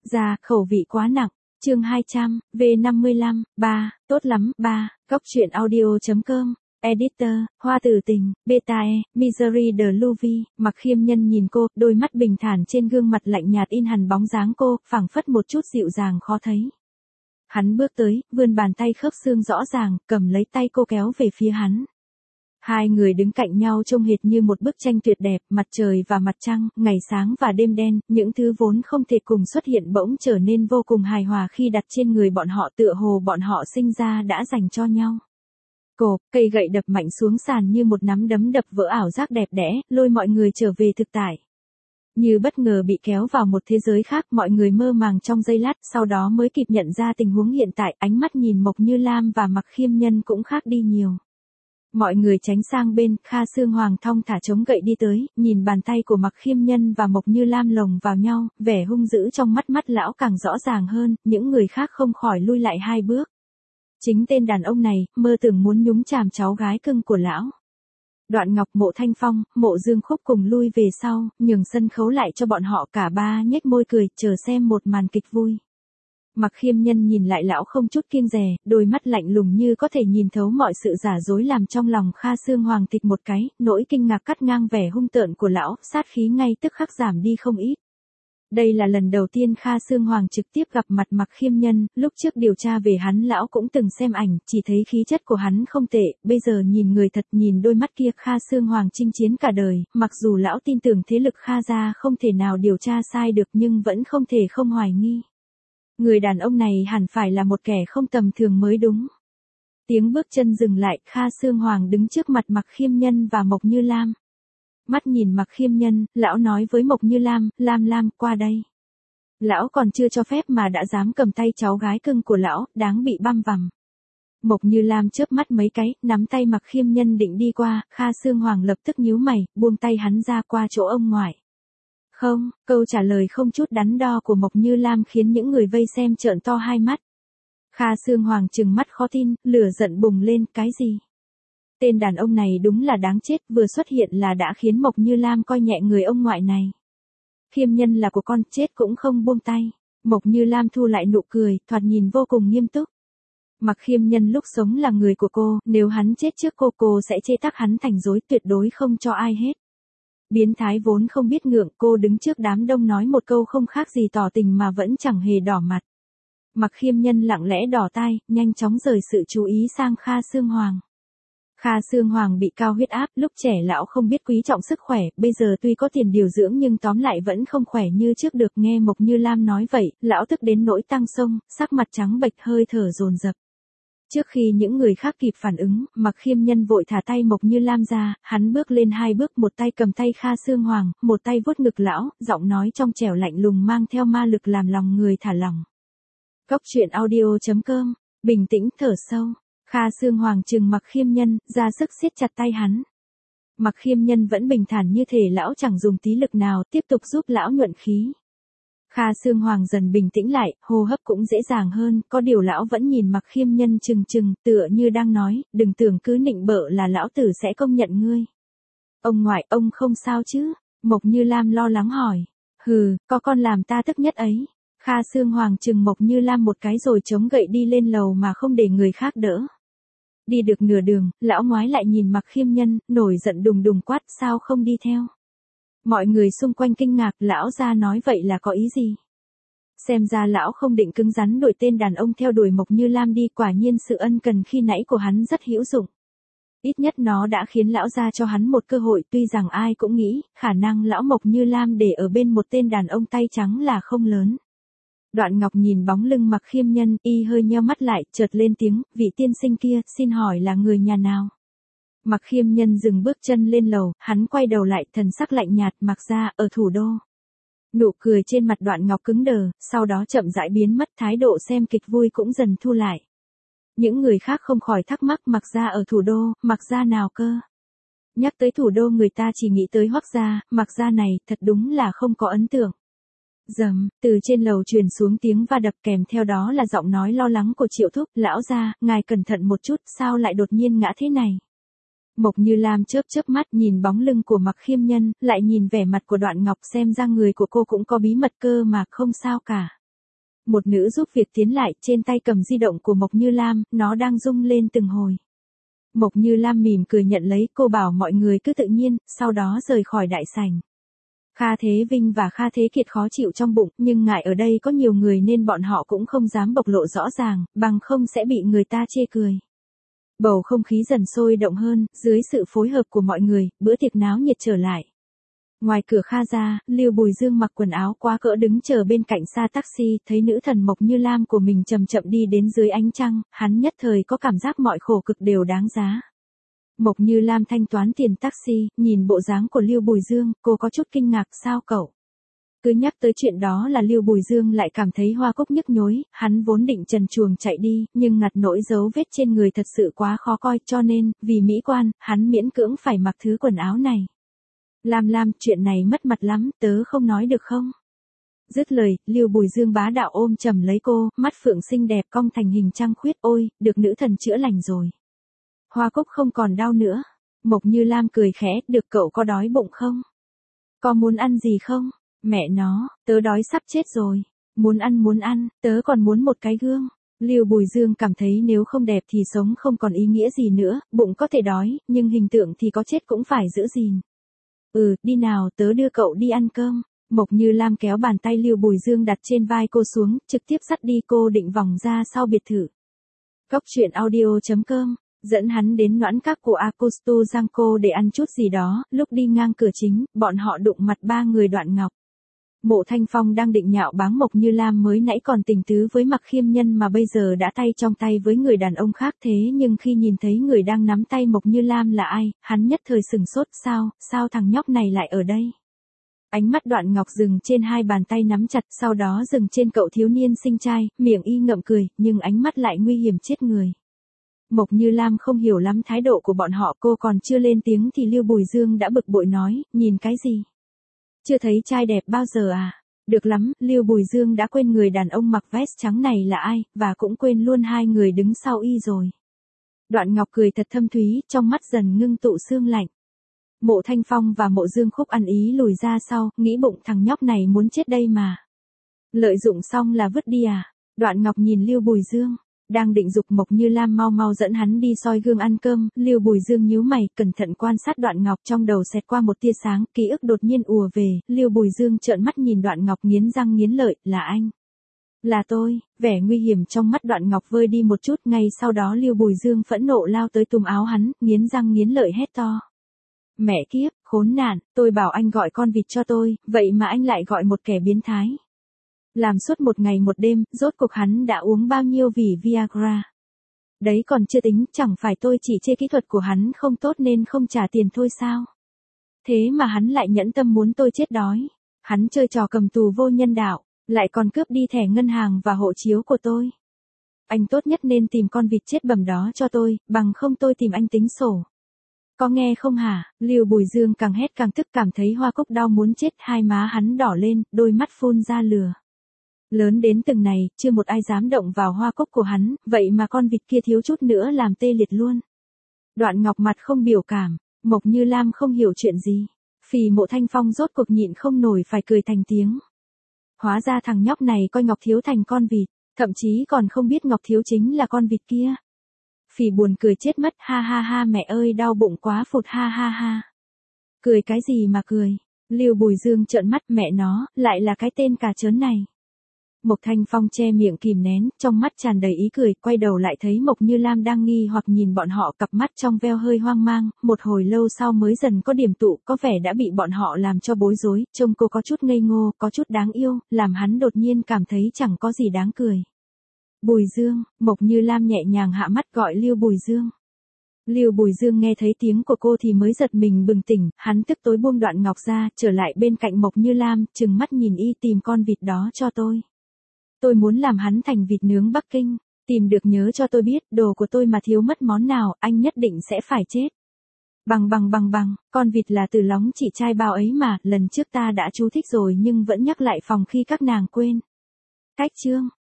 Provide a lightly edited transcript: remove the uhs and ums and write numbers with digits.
Ra, khẩu vị quá nặng. Chương 200, V55, 3, tốt lắm, 3, góc truyện audio.com. Editor, Hoa Tử Tình, Betae, Misery de Louvi. Mặc Khiêm Nhân nhìn cô, đôi mắt bình thản trên gương mặt lạnh nhạt in hẳn bóng dáng cô, phảng phất một chút dịu dàng khó thấy. Hắn bước tới, vươn bàn tay khớp xương rõ ràng, cầm lấy tay cô kéo về phía hắn. Hai người đứng cạnh nhau trông hệt như một bức tranh tuyệt đẹp, mặt trời và mặt trăng, ngày sáng và đêm đen, những thứ vốn không thể cùng xuất hiện bỗng trở nên vô cùng hài hòa khi đặt trên người bọn họ, tựa hồ bọn họ sinh ra đã dành cho nhau. Cộp, cây gậy đập mạnh xuống sàn như một nắm đấm đập vỡ ảo giác đẹp đẽ, lôi mọi người trở về thực tại. Như bất ngờ bị kéo vào một thế giới khác, mọi người mơ màng trong giây lát, sau đó mới kịp nhận ra tình huống hiện tại, ánh mắt nhìn Mộc Như Lam và Mặc Khiêm Nhân cũng khác đi nhiều. Mọi người tránh sang bên, Kha Sương Hoàng thong thả chống gậy đi tới, nhìn bàn tay của Mặc Khiêm Nhân và Mộc Như Lam lồng vào nhau, vẻ hung dữ trong mắt lão càng rõ ràng hơn, những người khác không khỏi lui lại hai bước. Chính tên đàn ông này, mơ tưởng muốn nhúng chàm cháu gái cưng của lão. Đoạn Ngọc, Mộ Thanh Phong, Mộ Dương Khúc cùng lui về sau, nhường sân khấu lại cho bọn họ, cả ba nhếch môi cười, chờ xem một màn kịch vui. Mặc Khiêm Nhân nhìn lại lão không chút kiêng dè, đôi mắt lạnh lùng như có thể nhìn thấu mọi sự giả dối, làm trong lòng Kha Sương Hoàng thịch một cái, nỗi kinh ngạc cắt ngang vẻ hung tợn của lão, sát khí ngay tức khắc giảm đi không ít. Đây là lần đầu tiên Kha Sương Hoàng trực tiếp gặp mặt Mặc Khiêm Nhân, lúc trước điều tra về hắn lão cũng từng xem ảnh, chỉ thấy khí chất của hắn không tệ, bây giờ nhìn người thật, nhìn đôi mắt kia, Kha Sương Hoàng chinh chiến cả đời, mặc dù lão tin tưởng thế lực Kha gia không thể nào điều tra sai được nhưng vẫn không thể không hoài nghi. Người đàn ông này hẳn phải là một kẻ không tầm thường mới đúng. Tiếng bước chân dừng lại, Kha Sương Hoàng đứng trước mặt Mặc Khiêm Nhân và Mộc Như Lam. Mắt nhìn Mặc Khiêm Nhân, lão nói với Mộc Như Lam, Lam, qua đây. Lão còn chưa cho phép mà đã dám cầm tay cháu gái cưng của lão, đáng bị băm vằm. Mộc Như Lam chớp mắt mấy cái, nắm tay Mặc Khiêm Nhân định đi qua, Kha Sương Hoàng lập tức nhíu mày, buông tay hắn ra qua chỗ ông ngoại. Không, câu trả lời không chút đắn đo của Mộc Như Lam khiến những người vây xem trợn to hai mắt. Kha Sương Hoàng trừng mắt khó tin, lửa giận bùng lên, cái gì? Tên đàn ông này đúng là đáng chết, vừa xuất hiện là đã khiến Mộc Như Lam coi nhẹ người ông ngoại này. Khiêm Nhân là của con, chết cũng không buông tay. Mộc Như Lam thu lại nụ cười, thoạt nhìn vô cùng nghiêm túc. Mặc Khiêm Nhân lúc sống là người của cô, nếu hắn chết trước cô sẽ chê tắc hắn thành dối, tuyệt đối không cho ai hết. Biến thái vốn không biết ngượng, cô đứng trước đám đông nói một câu không khác gì tỏ tình mà vẫn chẳng hề đỏ mặt. Mặc Khiêm Nhân lặng lẽ đỏ tai, nhanh chóng rời sự chú ý sang Kha Sương Hoàng. Kha Sương Hoàng bị cao huyết áp, lúc trẻ lão không biết quý trọng sức khỏe, bây giờ tuy có tiền điều dưỡng nhưng tóm lại vẫn không khỏe như trước được. Nghe Mộc Như Lam nói vậy, lão tức đến nỗi tăng sông, sắc mặt trắng bệch, hơi thở dồn dập. Trước khi những người khác kịp phản ứng, Mặc Khiêm Nhân vội thả tay Mộc Như Lam ra, hắn bước lên hai bước, một tay cầm tay Kha Sương Hoàng, một tay vuốt ngực lão, giọng nói trong trẻo lạnh lùng mang theo ma lực làm lòng người thả lỏng. Góc truyện audio.com, bình tĩnh thở sâu. Kha Sương Hoàng trừng Mặc Khiêm Nhân, ra sức siết chặt tay hắn. Mặc Khiêm Nhân vẫn bình thản như thể lão chẳng dùng tí lực nào, tiếp tục giúp lão nhuận khí. Kha Sương Hoàng dần bình tĩnh lại, hô hấp cũng dễ dàng hơn, có điều lão vẫn nhìn Mặc Khiêm Nhân chừng, tựa như đang nói, đừng tưởng cứ nịnh bợ là lão tử sẽ công nhận ngươi. Ông ngoại, ông không sao chứ? Mộc Như Lam lo lắng hỏi. Hừ, có con làm ta tức nhất ấy. Kha Sương Hoàng chừng Mộc Như Lam một cái rồi chống gậy đi lên lầu mà không để người khác đỡ. Đi được nửa đường, lão ngoái lại nhìn Mặc Khiêm Nhân, nổi giận đùng đùng quát, sao không đi theo? Mọi người xung quanh kinh ngạc, lão ra nói vậy là có ý gì? Xem ra lão không định cứng rắn đuổi tên đàn ông theo đuổi Mộc Như Lam đi, quả nhiên sự ân cần khi nãy của hắn rất hữu dụng. Ít nhất nó đã khiến lão ra cho hắn một cơ hội, tuy rằng ai cũng nghĩ, khả năng lão Mộc Như Lam để ở bên một tên đàn ông tay trắng là không lớn. Đoạn Ngọc nhìn bóng lưng Mặc Khiêm Nhân, y hơi nheo mắt lại, chợt lên tiếng, vị tiên sinh kia, xin hỏi là người nhà nào? Mặc Khiêm Nhân dừng bước chân lên lầu, hắn quay đầu lại, thần sắc lạnh nhạt, Mặc gia, ở thủ đô. Nụ cười trên mặt Đoạn Ngọc cứng đờ, sau đó chậm rãi biến mất, thái độ xem kịch vui cũng dần thu lại. Những người khác không khỏi thắc mắc, Mặc gia ở thủ đô, Mặc gia nào cơ? Nhắc tới thủ đô người ta chỉ nghĩ tới Hoắc gia, Mặc gia này, thật đúng là không có ấn tượng. Dầm, từ trên lầu truyền xuống tiếng va đập, kèm theo đó là giọng nói lo lắng của Triệu Thúc, lão gia, ngài cẩn thận một chút, sao lại đột nhiên ngã thế này? Mộc Như Lam chớp mắt nhìn bóng lưng của Mặc Khiêm Nhân, lại nhìn vẻ mặt của Đoạn Ngọc, xem ra người của cô cũng có bí mật cơ mà, không sao cả. Một nữ giúp việc tiến lại, trên tay cầm di động của Mộc Như Lam, nó đang rung lên từng hồi. Mộc Như Lam mỉm cười nhận lấy, cô bảo mọi người cứ tự nhiên, sau đó rời khỏi đại sảnh. Kha Thế Vinh và Kha Thế Kiệt khó chịu trong bụng, nhưng ngại ở đây có nhiều người nên bọn họ cũng không dám bộc lộ rõ ràng, bằng không sẽ bị người ta chê cười. Bầu không khí dần sôi động hơn, dưới sự phối hợp của mọi người, bữa tiệc náo nhiệt trở lại. Ngoài cửa Kha gia, Lưu Bùi Dương mặc quần áo quá cỡ đứng chờ bên cạnh xa taxi, thấy nữ thần Mộc Như Lam của mình chậm chậm đi đến dưới ánh trăng, hắn nhất thời có cảm giác mọi khổ cực đều đáng giá. Mộc Như Lam thanh toán tiền taxi, nhìn bộ dáng của Lưu Bùi Dương, cô có chút kinh ngạc, sao cậu? Cứ nhắc tới chuyện đó là Lưu Bùi Dương lại cảm thấy hoa cúc nhức nhối, hắn vốn định trần truồng chạy đi, nhưng ngặt nỗi dấu vết trên người thật sự quá khó coi cho nên, vì mỹ quan, hắn miễn cưỡng phải mặc thứ quần áo này. Lam, chuyện này mất mặt lắm, tớ không nói được không? Dứt lời, Lưu Bùi Dương bá đạo ôm chầm lấy cô, mắt phượng xinh đẹp cong thành hình trăng khuyết, ôi, được nữ thần chữa lành rồi. Hoa cúc không còn đau nữa. Mộc Như Lam cười khẽ, được cậu có đói bụng không? Có muốn ăn gì không? Mẹ nó, tớ đói sắp chết rồi. Muốn ăn, tớ còn muốn một cái gương. Lưu Bùi Dương cảm thấy nếu không đẹp thì sống không còn ý nghĩa gì nữa, bụng có thể đói, nhưng hình tượng thì có chết cũng phải giữ gìn. Đi nào, tớ đưa cậu đi ăn cơm. Mộc Như Lam kéo bàn tay Lưu Bùi Dương đặt trên vai cô xuống, trực tiếp dắt đi, cô định vòng ra sau biệt thự. Góc truyện audio.com dẫn hắn đến noãn các của Acosto Giangco để ăn chút gì đó, lúc đi ngang cửa chính, bọn họ đụng mặt ba người Đoạn Ngọc. Mộ Thanh Phong đang định nhạo báng Mộc Như Lam mới nãy còn tình tứ với Mặc Khiêm Nhân mà bây giờ đã tay trong tay với người đàn ông khác, thế nhưng khi nhìn thấy người đang nắm tay Mộc Như Lam là ai, hắn nhất thời sừng sốt, sao thằng nhóc này lại ở đây? Ánh mắt Đoạn Ngọc dừng trên hai bàn tay nắm chặt, sau đó dừng trên cậu thiếu niên xinh trai, miệng y ngậm cười, nhưng ánh mắt lại nguy hiểm chết người. Mộc Như Lam không hiểu lắm thái độ của bọn họ, cô còn chưa lên tiếng thì Lưu Bùi Dương đã bực bội nói, nhìn cái gì? Chưa thấy trai đẹp bao giờ à? Được lắm, Lưu Bùi Dương đã quên người đàn ông mặc vest trắng này là ai, và cũng quên luôn hai người đứng sau y rồi. Đoạn Ngọc cười thật thâm thúy, trong mắt dần ngưng tụ sương lạnh. Mộ Thanh Phong và Mộ Dương Khúc ăn ý lùi ra sau, nghĩ bụng thằng nhóc này muốn chết đây mà. Lợi dụng xong là vứt đi à? Đoạn Ngọc nhìn Lưu Bùi Dương, đang định giục Mộc Như Lam mau dẫn hắn đi soi gương ăn cơm, Lưu Bùi Dương nhíu mày, cẩn thận quan sát Đoạn Ngọc, trong đầu xẹt qua một tia sáng, ký ức đột nhiên ùa về, Lưu Bùi Dương trợn mắt nhìn Đoạn Ngọc nghiến răng nghiến lợi, là anh. Là tôi, vẻ nguy hiểm trong mắt Đoạn Ngọc vơi đi một chút, ngay sau đó Lưu Bùi Dương phẫn nộ lao tới túm áo hắn, nghiến răng nghiến lợi hét to. Mẹ kiếp, khốn nạn, tôi bảo anh gọi con vịt cho tôi, vậy mà anh lại gọi một kẻ biến thái. Làm suốt một ngày một đêm, rốt cuộc hắn đã uống bao nhiêu vỉ Viagra. Đấy còn chưa tính, chẳng phải tôi chỉ chê kỹ thuật của hắn không tốt nên không trả tiền thôi sao? Thế mà hắn lại nhẫn tâm muốn tôi chết đói. Hắn chơi trò cầm tù vô nhân đạo, lại còn cướp đi thẻ ngân hàng và hộ chiếu của tôi. Anh tốt nhất nên tìm con vịt chết bầm đó cho tôi, bằng không tôi tìm anh tính sổ. Có nghe không hả? Lưu Bùi Dương càng hét càng tức, cảm thấy Hoa Cúc đau muốn chết, hai má hắn đỏ lên, đôi mắt phun ra lửa. Lớn đến từng này, chưa một ai dám động vào Hoa Cúc của hắn, vậy mà con vịt kia thiếu chút nữa làm tê liệt luôn. Đoạn Ngọc mặt không biểu cảm, Mộc Như Lam không hiểu chuyện gì. Phì Mộ Thanh Phong rốt cuộc nhịn không nổi phải cười thành tiếng. Hóa ra thằng nhóc này coi Ngọc Thiếu thành con vịt, thậm chí còn không biết Ngọc Thiếu chính là con vịt kia. Phì buồn cười chết mất, ha ha ha, mẹ ơi đau bụng quá phụt, ha ha ha. Cười cái gì mà cười? Lưu Bùi Dương trợn mắt, mẹ nó, lại là cái tên cà chớn này. Mộc Thanh Phong che miệng kìm nén, trong mắt tràn đầy ý cười, quay đầu lại thấy Mộc Như Lam đang nghi hoặc nhìn bọn họ, cặp mắt trong veo hơi hoang mang, một hồi lâu sau mới dần có điểm tụ, có vẻ đã bị bọn họ làm cho bối rối, trông cô có chút ngây ngô, có chút đáng yêu, làm hắn đột nhiên cảm thấy chẳng có gì đáng cười. Bùi Dương, Mộc Như Lam nhẹ nhàng hạ mắt gọi Lưu Bùi Dương. Lưu Bùi Dương nghe thấy tiếng của cô thì mới giật mình bừng tỉnh, hắn tức tối buông Đoạn Ngọc ra, trở lại bên cạnh Mộc Như Lam, trừng mắt nhìn y, tìm con vịt đó cho tôi. Tôi muốn làm hắn thành vịt nướng Bắc Kinh, tìm được nhớ cho tôi biết, đồ của tôi mà thiếu mất món nào, anh nhất định sẽ phải chết. Bằng, con vịt là từ lóng chị trai bao ấy mà, lần trước ta đã chú thích rồi nhưng vẫn nhắc lại phòng khi các nàng quên. Cách chương.